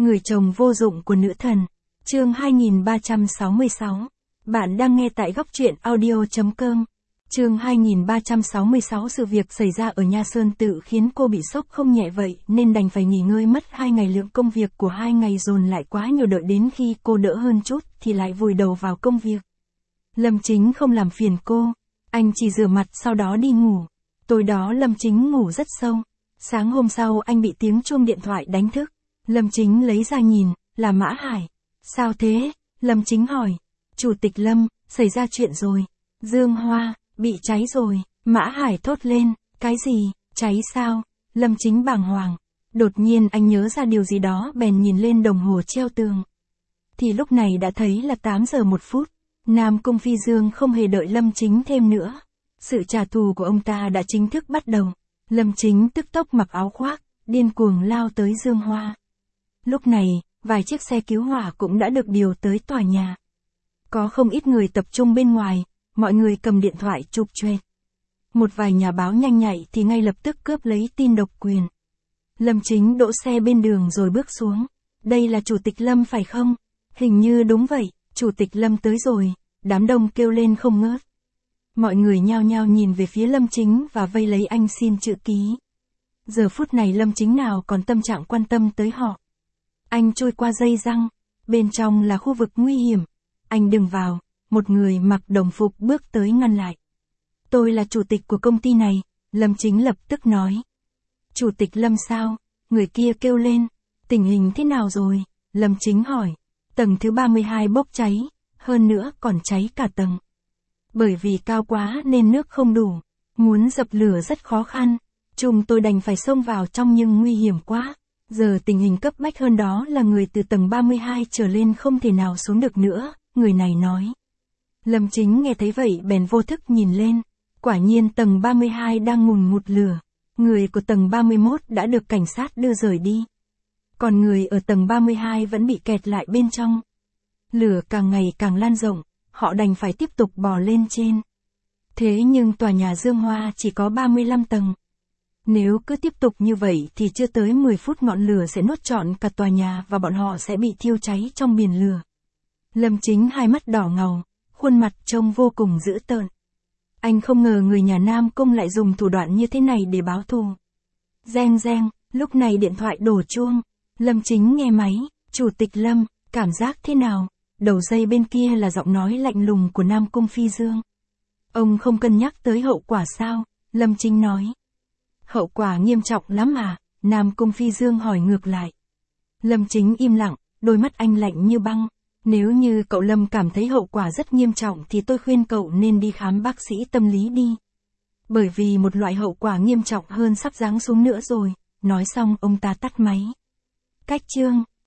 Người chồng vô dụng của nữ thần. Chương 2366. Bạn đang nghe tại góc truyện audio.com. Chương 2366. Sự việc xảy ra ở Nha Sơn Tự khiến cô bị sốc không nhẹ vậy nên đành phải nghỉ ngơi mất 2 ngày. Lượng công việc của 2 ngày dồn lại quá nhiều, đợi đến khi cô đỡ hơn chút thì lại vùi đầu vào công việc. Lâm Chính không làm phiền cô. Anh chỉ rửa mặt sau đó đi ngủ. Tối đó Lâm Chính ngủ rất sâu. Sáng hôm sau anh bị tiếng chuông điện thoại đánh thức. Lâm Chính lấy ra nhìn, là Mã Hải. Sao thế? Lâm Chính hỏi. Chủ tịch Lâm, xảy ra chuyện rồi. Dương Hoa, bị cháy rồi. Mã Hải thốt lên. Cái gì? Cháy sao? Lâm Chính bàng hoàng. Đột nhiên anh nhớ ra điều gì đó bèn nhìn lên đồng hồ treo tường. Thì lúc này đã thấy là 8 giờ 1 phút. Nam Cung Phi Dương không hề đợi Lâm Chính thêm nữa. Sự trả thù của ông ta đã chính thức bắt đầu. Lâm Chính tức tốc mặc áo khoác, điên cuồng lao tới Dương Hoa. Lúc này, vài chiếc xe cứu hỏa cũng đã được điều tới tòa nhà. Có không ít người tập trung bên ngoài, mọi người cầm điện thoại chụp choẹt. Một vài nhà báo nhanh nhạy thì ngay lập tức cướp lấy tin độc quyền. Lâm Chính đỗ xe bên đường rồi bước xuống. Đây là Chủ tịch Lâm phải không? Hình như đúng vậy, Chủ tịch Lâm tới rồi, đám đông kêu lên không ngớt. Mọi người nhao nhao nhìn về phía Lâm Chính và vây lấy anh xin chữ ký. Giờ phút này Lâm Chính nào còn tâm trạng quan tâm tới họ. Anh trôi qua dây răng, bên trong là khu vực nguy hiểm. Anh đừng vào, một người mặc đồng phục bước tới ngăn lại. Tôi là chủ tịch của công ty này, Lâm Chính lập tức nói. Chủ tịch Lâm sao? Người kia kêu lên. Tình hình thế nào rồi? Lâm Chính hỏi. Tầng thứ 32 bốc cháy, hơn nữa còn cháy cả tầng. Bởi vì cao quá nên nước không đủ, muốn dập lửa rất khó khăn. Chúng tôi đành phải xông vào trong nhưng nguy hiểm quá. Giờ tình hình cấp bách hơn đó là người từ tầng 32 trở lên không thể nào xuống được nữa, người này nói. Lâm Chính nghe thấy vậy bèn vô thức nhìn lên. Quả nhiên tầng 32 đang ngùn ngụt lửa. Người của tầng 31 đã được cảnh sát đưa rời đi. Còn người ở tầng 32 vẫn bị kẹt lại bên trong. Lửa càng ngày càng lan rộng, họ đành phải tiếp tục bò lên trên. Thế nhưng tòa nhà Dương Hoa chỉ có 35 tầng. Nếu cứ tiếp tục như vậy thì chưa tới 10 phút ngọn lửa sẽ nuốt trọn cả tòa nhà và bọn họ sẽ bị thiêu cháy trong biển lửa. Lâm Chính hai mắt đỏ ngầu, khuôn mặt trông vô cùng dữ tợn. Anh không ngờ người nhà Nam Cung lại dùng thủ đoạn như thế này để báo thù. Reng reng, lúc này điện thoại đổ chuông. Lâm Chính nghe máy. Chủ tịch Lâm, cảm giác thế nào? Đầu dây bên kia là giọng nói lạnh lùng của Nam Cung Phi Dương. Ông không cân nhắc tới hậu quả sao? Lâm Chính nói. Hậu quả nghiêm trọng lắm à? Nam Cung Phi Dương hỏi ngược lại. Lâm Chính im lặng, đôi mắt anh lạnh như băng. Nếu như cậu Lâm cảm thấy hậu quả rất nghiêm trọng thì tôi khuyên cậu nên đi khám bác sĩ tâm lý đi. Bởi vì một loại hậu quả nghiêm trọng hơn sắp giáng xuống nữa rồi. Nói xong ông ta tắt máy. Cách chương.